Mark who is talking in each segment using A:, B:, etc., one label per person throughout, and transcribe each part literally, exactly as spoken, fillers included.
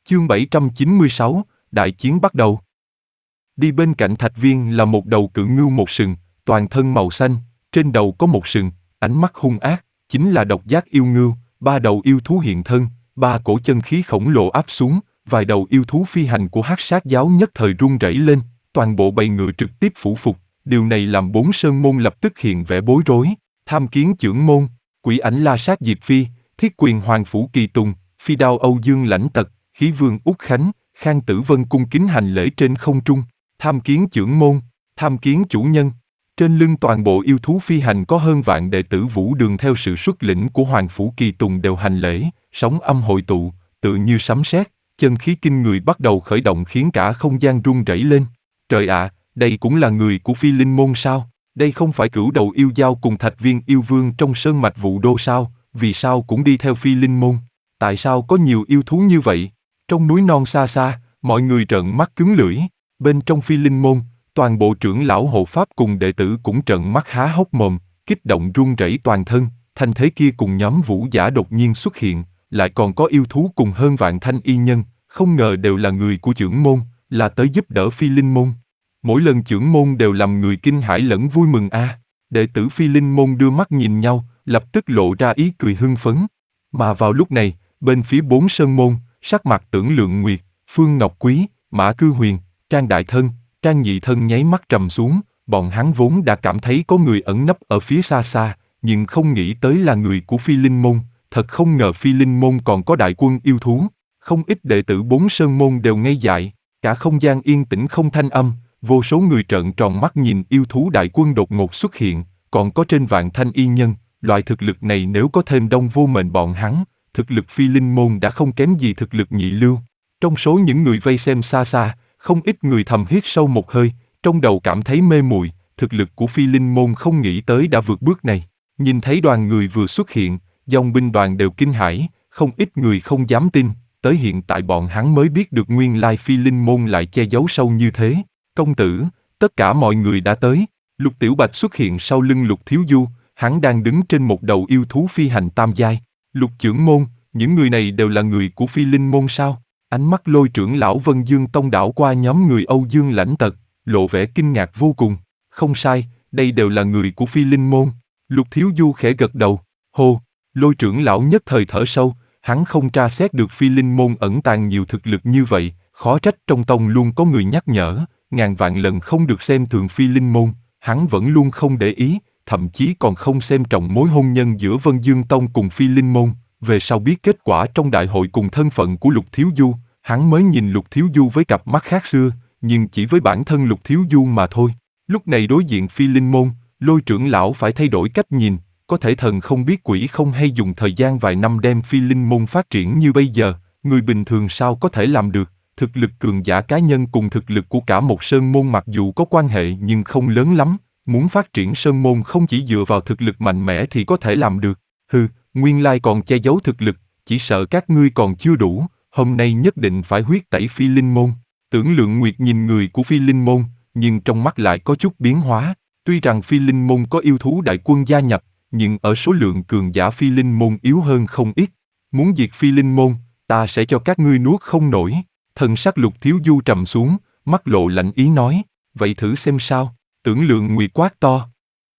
A: Chương bảy trăm chín mươi sáu, Đại chiến bắt đầu. Đi bên cạnh thạch viên là một đầu cự ngưu một sừng, toàn thân màu xanh, trên đầu có một sừng, ánh mắt hung ác, chính là độc giác yêu ngưu, ba đầu yêu thú hiện thân, ba cổ chân khí khổng lồ áp xuống, vài đầu yêu thú phi hành của Hắc Sát giáo nhất thời run rẩy lên, toàn bộ bầy ngựa trực tiếp phủ phục, điều này làm bốn sơn môn lập tức hiện vẻ bối rối, Tham Kiến trưởng môn, Quỷ Ảnh La Sát Diệp Phi, Thiết Quyền Hoàng Phủ Kỳ Tùng, Phi Đao Âu Dương Lãnh Tật, Khí Vương Úc Khánh, Khang Tử Vân cung kính hành lễ trên không trung. Tham kiến trưởng môn, tham kiến chủ nhân. Trên lưng toàn bộ yêu thú phi hành có hơn vạn đệ tử Vũ Đường theo sự xuất lĩnh của Hoàng Phủ Kỳ Tùng đều hành lễ, sóng âm hội tụ, tự như sấm sét, chân khí kinh người bắt đầu khởi động khiến cả không gian rung rẩy lên. Trời ạ, à, đây cũng là người của Phi Linh môn sao? Đây không phải cửu đầu yêu giao cùng Thạch Viên yêu vương trong sơn mạch Vũ Đô sao? Vì sao cũng đi theo Phi Linh môn? Tại sao có nhiều yêu thú như vậy? Trong núi non xa xa, mọi người trợn mắt cứng lưỡi. Bên trong Phi Linh môn, toàn bộ trưởng lão hộ pháp cùng đệ tử cũng trợn mắt há hốc mồm, kích động run rẩy toàn thân. Thanh thế kia cùng nhóm vũ giả đột nhiên xuất hiện, lại còn có yêu thú cùng hơn vạn thanh y nhân, không ngờ đều là người của trưởng môn, là tới giúp đỡ Phi Linh môn. Mỗi lần trưởng môn đều làm người kinh hãi lẫn vui mừng a. À. Đệ tử Phi Linh môn đưa mắt nhìn nhau, lập tức lộ ra ý cười hưng phấn. Mà vào lúc này, bên phía bốn sơn môn, sắc mặt Tưởng Lượng Nguyệt, Phương Ngọc Quý, Mã Cư Huyền, Trang Đại Thân, Trang Nhị Thân nháy mắt trầm xuống, bọn hắn vốn đã cảm thấy có người ẩn nấp ở phía xa xa, nhưng không nghĩ tới là người của Phi Linh môn, thật không ngờ Phi Linh môn còn có đại quân yêu thú. Không ít đệ tử bốn sơn môn đều ngây dại, cả không gian yên tĩnh không thanh âm, vô số người trợn tròn mắt nhìn yêu thú đại quân đột ngột xuất hiện, còn có trên vạn thanh y nhân, loại thực lực này nếu có thêm Đông Vô Mệnh bọn hắn, thực lực Phi Linh môn đã không kém gì thực lực nhị lưu. Trong số những người vây xem xa xa, không ít người thầm hít sâu một hơi, trong đầu cảm thấy mê muội, thực lực của Phi Linh môn không nghĩ tới đã vượt bước này. Nhìn thấy đoàn người vừa xuất hiện, dòng binh đoàn đều kinh hãi, không ít người không dám tin, tới hiện tại bọn hắn mới biết được nguyên lai Phi Linh môn lại che giấu sâu như thế. Công tử, tất cả mọi người đã tới. Lục Tiểu Bạch xuất hiện sau lưng Lục Thiếu Du, hắn đang đứng trên một đầu yêu thú phi hành tam giai. Lục trưởng môn, những người này đều là người của Phi Linh môn sao? Ánh mắt Lôi trưởng lão Vân Dương Tông đảo qua nhóm người Âu Dương Lãnh Tật, lộ vẻ kinh ngạc vô cùng. Không sai, đây đều là người của Phi Linh môn. Lục Thiếu Du khẽ gật đầu. Hô, Lôi trưởng lão nhất thời thở sâu, hắn không tra xét được Phi Linh môn ẩn tàng nhiều thực lực như vậy, khó trách trong tông luôn có người nhắc nhở, ngàn vạn lần không được xem thường Phi Linh môn, hắn vẫn luôn không để ý, thậm chí còn không xem trọng mối hôn nhân giữa Vân Dương Tông cùng Phi Linh môn. Về sau biết kết quả trong đại hội cùng thân phận của Lục Thiếu Du, hắn mới nhìn Lục Thiếu Du với cặp mắt khác xưa, nhưng chỉ với bản thân Lục Thiếu Du mà thôi. Lúc này đối diện Phi Linh môn, Lôi trưởng lão phải thay đổi cách nhìn, có thể thần không biết quỷ không hay dùng thời gian vài năm đem Phi Linh môn phát triển như bây giờ, người bình thường sao có thể làm được. Thực lực cường giả cá nhân cùng thực lực của cả một sơn môn mặc dù có quan hệ nhưng không lớn lắm, muốn phát triển sơn môn không chỉ dựa vào thực lực mạnh mẽ thì có thể làm được. Hừ, nguyên lai còn che giấu thực lực, chỉ sợ các ngươi còn chưa đủ, hôm nay nhất định phải huyết tẩy Phi Linh môn. Tưởng Lượng Nguyệt nhìn người của Phi Linh môn, nhưng trong mắt lại có chút biến hóa, tuy rằng Phi Linh môn có yêu thú đại quân gia nhập, nhưng ở số lượng cường giả Phi Linh môn yếu hơn không ít. Muốn diệt Phi Linh môn, ta sẽ cho các ngươi nuốt không nổi. Thần sắc Lục Thiếu Du trầm xuống, mắt lộ lạnh ý nói, vậy thử xem sao. Tưởng Lượng Nguyệt quát to.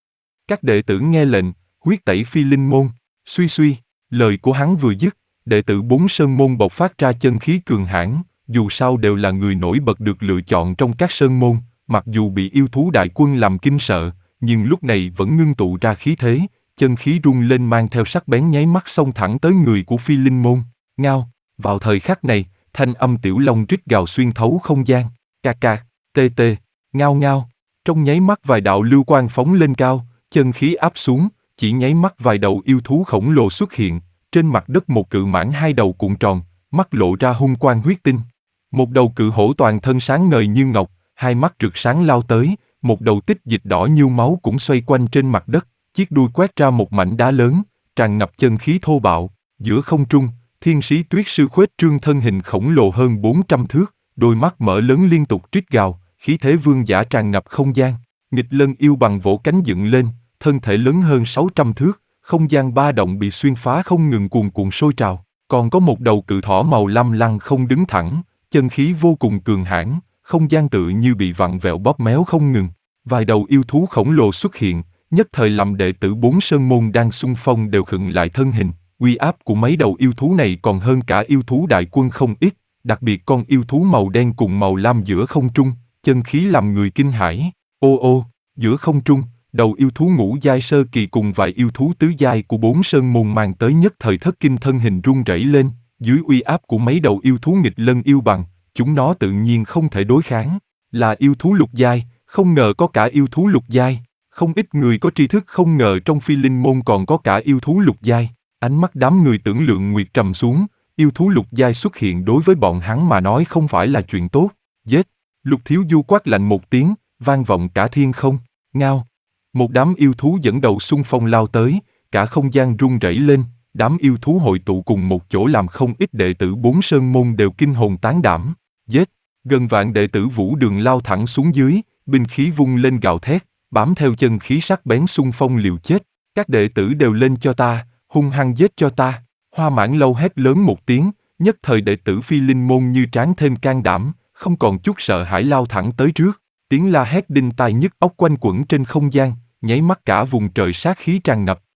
A: Các đệ tử nghe lệnh, huyết tẩy Phi Linh môn. Suy suy, lời của hắn vừa dứt, đệ tử bốn sơn môn bộc phát ra chân khí cường hãn, dù sao đều là người nổi bật được lựa chọn trong các sơn môn, mặc dù bị yêu thú đại quân làm kinh sợ, nhưng lúc này vẫn ngưng tụ ra khí thế, chân khí rung lên mang theo sắc bén nháy mắt xông thẳng tới người của Phi Linh môn. Ngao, vào thời khắc này, thanh âm tiểu long rít gào xuyên thấu không gian, ca ca, tê tê, ngao ngao, trong nháy mắt vài đạo lưu quang phóng lên cao, chân khí áp xuống, chỉ nháy mắt vài đầu yêu thú khổng lồ xuất hiện, trên mặt đất một cự mãng hai đầu cuộn tròn, mắt lộ ra hung quang huyết tinh. Một đầu cự hổ toàn thân sáng ngời như ngọc, hai mắt rực sáng lao tới, một đầu tích dịch đỏ như máu cũng xoay quanh trên mặt đất, chiếc đuôi quét ra một mảnh đá lớn, tràn ngập chân khí thô bạo, giữa không trung, Thiên Sĩ Tuyết Sư khuếch trương thân hình khổng lồ hơn bốn trăm thước, đôi mắt mở lớn liên tục rít gào, khí thế vương giả tràn ngập không gian. Nghịch Lân yêu bằng vỗ cánh dựng lên, thân thể lớn hơn sáu trăm thước, không gian ba động bị xuyên phá không ngừng cuồn cuộn sôi trào. Còn có một đầu cự thỏ màu lam lăng không đứng thẳng, chân khí vô cùng cường hãn, không gian tự như bị vặn vẹo bóp méo không ngừng. Vài đầu yêu thú khổng lồ xuất hiện, nhất thời làm đệ tử bốn sơn môn đang xung phong đều khựng lại thân hình. Uy áp của mấy đầu yêu thú này còn hơn cả yêu thú đại quân không ít, đặc biệt con yêu thú màu đen cùng màu lam giữa không trung, chân khí làm người kinh hãi. Ô ô, giữa không trung, đầu yêu thú ngũ giai sơ kỳ cùng vài yêu thú tứ giai của bốn sơn môn mang tới nhất thời thất kinh thân hình run rẩy lên, dưới uy áp của mấy đầu yêu thú nghịch lân yêu bằng, chúng nó tự nhiên không thể đối kháng. Là yêu thú lục giai, không ngờ có cả yêu thú lục giai, không ít người có tri thức không ngờ trong phi linh môn còn có cả yêu thú lục giai. Ánh mắt đám người Tưởng Lượng Nguyệt trầm xuống, yêu thú lục giai xuất hiện đối với bọn hắn mà nói không phải là chuyện tốt. Giết! Lục Thiếu Du quát lạnh một tiếng, vang vọng cả thiên không. Ngao! Một đám yêu thú dẫn đầu xung phong lao tới, cả không gian rung rẩy lên, đám yêu thú hội tụ cùng một chỗ làm không ít đệ tử bốn sơn môn đều kinh hồn tán đảm. Giết! Gần vạn đệ tử Vũ Đường lao thẳng xuống dưới, binh khí vung lên gào thét, bám theo chân khí sắc bén xung phong liều chết. Các đệ tử đều lên cho ta, hung hăng giết cho ta. Hoa Mãn Lâu hét lớn một tiếng, nhất thời đệ tử phi linh môn như tráng thêm can đảm, không còn chút sợ hãi lao thẳng tới trước. Tiếng la hét đinh tai nhức óc quanh quẩn trên không gian, nháy mắt cả vùng trời sát khí tràn ngập.